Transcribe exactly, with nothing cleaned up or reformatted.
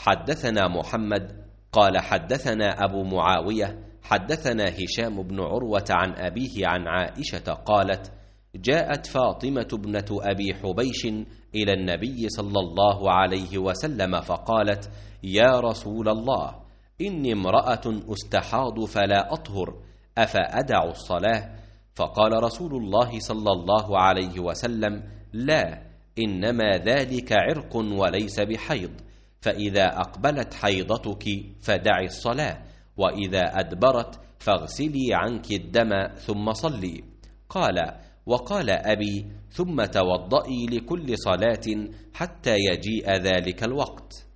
حدثنا محمد قال حدثنا أبو معاوية حدثنا هشام بن عروة عن أبيه عن عائشة قالت: جاءت فاطمة ابنة أبي حبيش إلى النبي صلى الله عليه وسلم فقالت: يا رسول الله، إني امرأة أستحاض فلا أطهر، أفأدع الصلاة؟ فقال رسول الله صلى الله عليه وسلم: لا، إنما ذلك عرق وليس بحيض، فإذا أقبلت حيضتك فدعي الصلاة، وإذا أدبرت فاغسلي عنك الدم ثم صلي. قال: وقال أبي: ثم توضئي لكل صلاة حتى يجيء ذلك الوقت.